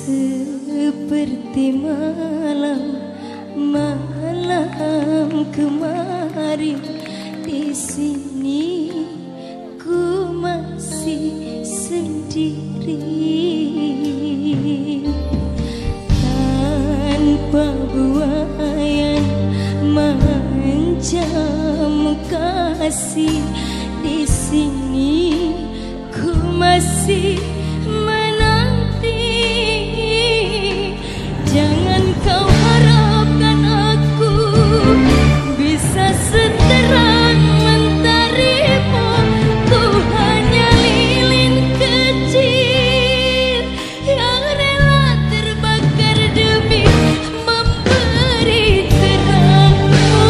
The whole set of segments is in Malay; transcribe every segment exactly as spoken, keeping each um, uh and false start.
Seperti malam malam kemarin, di sini ku masih sendiri, tanpa buayan menjamu kasih. Di sini ku masih menanti. Jangan kau harapkan aku bisa seterang mentarimu. Ku hanya lilin kecil yang rela terbakar demi memberi terangmu.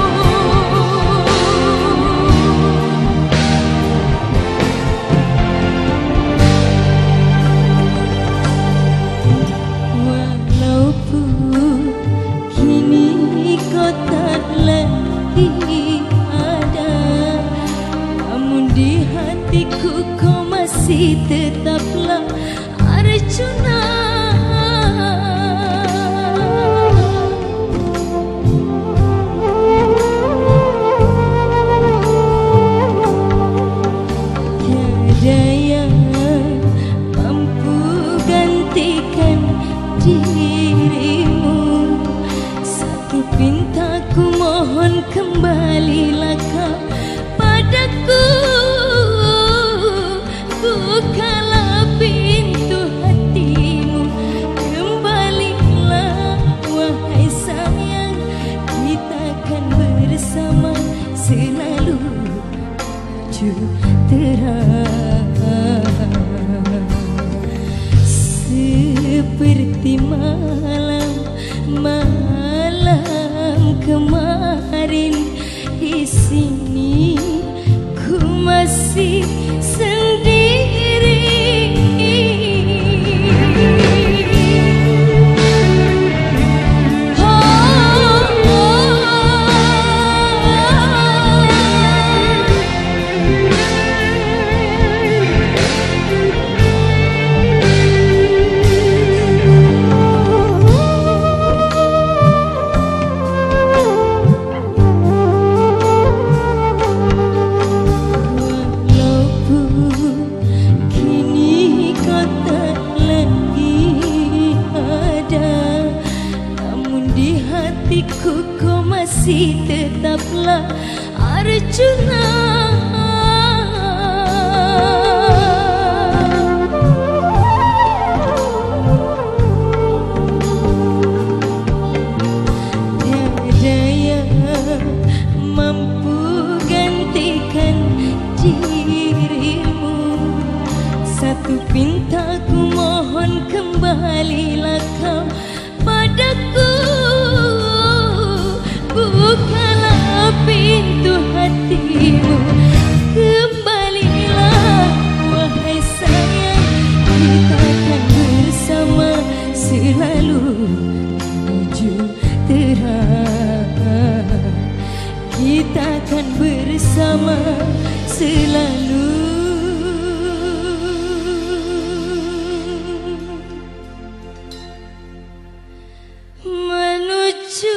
Walaupun kini kau tak lagi ada, namun di hatiku kau masih tetaplah Arjuna. Tiada yang mampu gantikan dirimu. Satu pintaku, mohon kembalilah kau padaku. Bukalah pintu hatimu, kembalilah wahai sayang. Kita akan bersama selalu menuju terang. Seperti malam malam kemarin, di sini ku masih sendiri. Oh, oh, hatiku kau masih tetaplah Arjuna. Tiada yang mampu gantikan dirimu. Satu pintaku, mohon kembalilah kau padaku. Bukalah pintu hatimu, kembalilah wahai sayang. Kita akan bersama selalu menuju terang. Kita akan bersama selalu menuju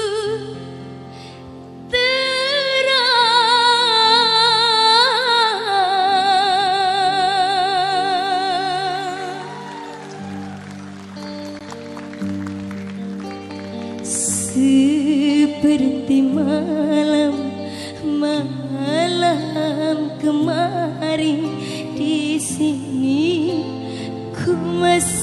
seperti malam malam kemarin. Di sini ku masih